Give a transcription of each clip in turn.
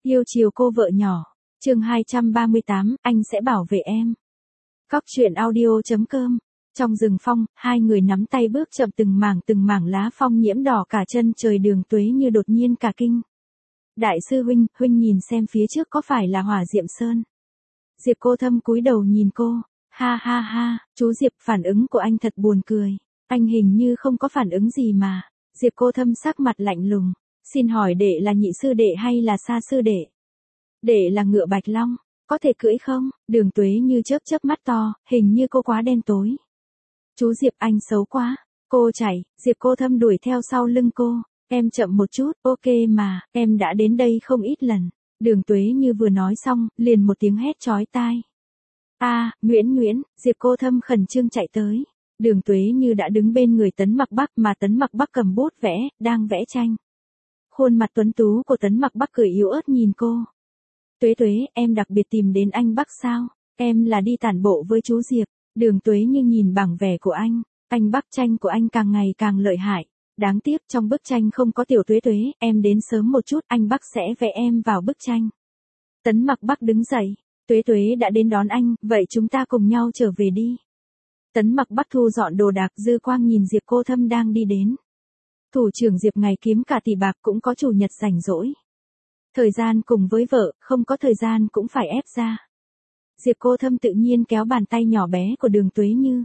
Yêu chiều cô vợ nhỏ. Chương 238, anh sẽ bảo vệ em. Cóc truyện audio.com. Trong rừng phong, hai người nắm tay bước chậm từng mảng lá phong nhiễm đỏ cả chân trời. Đường Tuế như đột nhiên cả kinh. Đại sư huynh nhìn xem phía trước có phải là Hỏa Diệm Sơn. Diệp Cô Thâm cúi đầu nhìn cô. Ha ha ha, chú Diệp, phản ứng của anh thật buồn cười. Anh hình như không có phản ứng gì mà. Diệp Cô Thâm sắc mặt lạnh lùng. Xin hỏi đệ là nhị sư đệ hay là sa sư đệ? Đệ là ngựa Bạch Long, có thể cưỡi không? Đường Tuế như chớp mắt to, hình như cô quá đen tối. Chú Diệp, anh xấu quá. Cô chạy, Diệp Cô Thâm đuổi theo sau lưng cô. Em chậm một chút, ok mà, em đã đến đây không ít lần. Đường Tuế như vừa nói xong, liền một tiếng hét chói tai. Nguyễn, Diệp Cô Thâm khẩn trương chạy tới. Đường Tuế như đã đứng bên người Tấn Mặc Bắc mà Tấn Mặc Bắc cầm bút vẽ, đang vẽ tranh. Khuôn mặt tuấn tú của Tấn Mặc Bắc cười yếu ớt nhìn cô. Tuế, em đặc biệt tìm đến anh Bắc sao? Em là đi tản bộ với chú Diệp. Đường Tuế như nhìn bảng vẽ của anh Bắc, tranh của anh càng ngày càng lợi hại. Đáng tiếc trong bức tranh không có tiểu Tuế, em đến sớm một chút, anh Bắc sẽ vẽ em vào bức tranh. Tấn Mặc Bắc đứng dậy. Tuế đã đến đón anh, vậy chúng ta cùng nhau trở về đi. Tấn Mặc Bắc thu dọn đồ đạc, dư quang nhìn Diệp Cô Thâm đang đi đến. Thủ trưởng Diệp ngày kiếm cả tỷ bạc cũng có chủ nhật rảnh rỗi. Thời gian cùng với vợ, không có thời gian cũng phải ép ra. Diệp Cô Thâm tự nhiên kéo bàn tay nhỏ bé của Đường Tuế Như.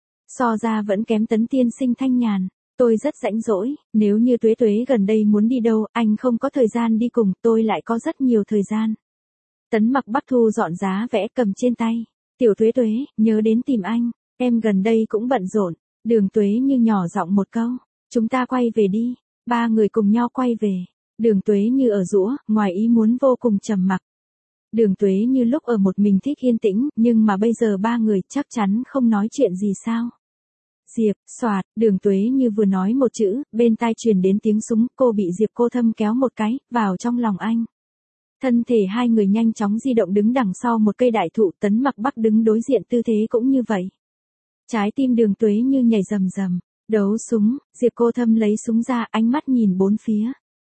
So ra vẫn kém Tấn tiên sinh thanh nhàn. Tôi rất rảnh rỗi, nếu như Tuế gần đây muốn đi đâu, anh không có thời gian đi cùng, tôi lại có rất nhiều thời gian. Tấn Mặc Bắc thu dọn giá vẽ cầm trên tay. Tiểu Tuế, nhớ đến tìm anh, em gần đây cũng bận rộn. Đường Tuế Như nhỏ giọng một câu. Chúng ta quay về đi. Ba người cùng nhau quay về. Đường Tuế Như ở giũa, ngoài ý muốn vô cùng trầm mặc. Đường Tuế Như lúc ở một mình thích yên tĩnh, nhưng mà bây giờ ba người chắc chắn không nói chuyện gì sao. Diệp, xoạt, Đường Tuế Như vừa nói một chữ, bên tai truyền đến tiếng súng, cô bị Diệp Cô Thâm kéo một cái, vào trong lòng anh. Thân thể hai người nhanh chóng di động đứng đằng sau một cây đại thụ. Tấn Mặc Bắc đứng đối diện, tư thế cũng như vậy. Trái tim Đường Tuế Như nhảy rầm. Đấu súng, Diệp Cô Thâm lấy súng ra, ánh mắt nhìn bốn phía.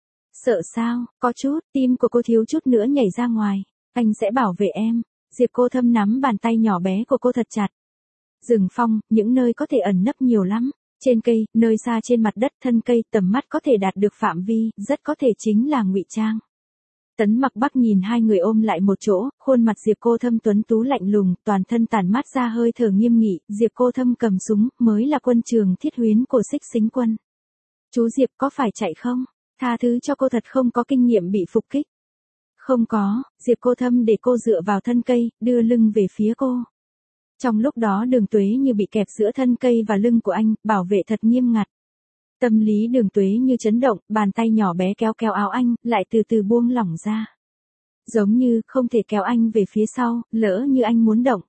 Sợ sao? Có chút, tim của cô thiếu chút nữa nhảy ra ngoài. Anh sẽ bảo vệ em. Diệp Cô Thâm nắm bàn tay nhỏ bé của cô thật chặt. Rừng phong, những nơi có thể ẩn nấp nhiều lắm. Trên cây, nơi xa trên mặt đất, thân cây, tầm mắt có thể đạt được phạm vi, rất có thể chính là ngụy trang. Tấn Mặc Bắc nhìn hai người ôm lại một chỗ, khuôn mặt Diệp Cô Thâm tuấn tú lạnh lùng, toàn thân tản mát ra hơi thở nghiêm nghị. Diệp Cô Thâm cầm súng, mới là quân trường thiết huyến của Xích Sính quân. Chú Diệp có phải chạy không? Tha thứ cho cô, thật không có kinh nghiệm bị phục kích. Không có, Diệp Cô Thâm để cô dựa vào thân cây, đưa lưng về phía cô. Trong lúc đó Đường Tuế Như bị kẹp giữa thân cây và lưng của anh, bảo vệ thật nghiêm ngặt. Tâm lý Đường Tuế Như chấn động, bàn tay nhỏ bé kéo áo anh, lại từ từ buông lỏng ra. Giống như không thể kéo anh về phía sau, lỡ như anh muốn động.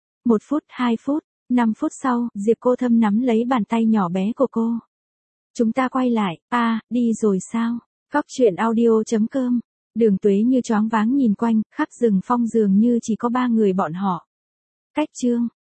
1 phút, 2 phút, 5 phút sau, Diệp Cô Thâm nắm lấy bàn tay nhỏ bé của cô. Chúng ta quay lại, đi rồi sao? Cóc truyện audio.com. Đường Tuế Như choáng váng nhìn quanh, khắp rừng phong dường như chỉ có ba người bọn họ. Cách chương.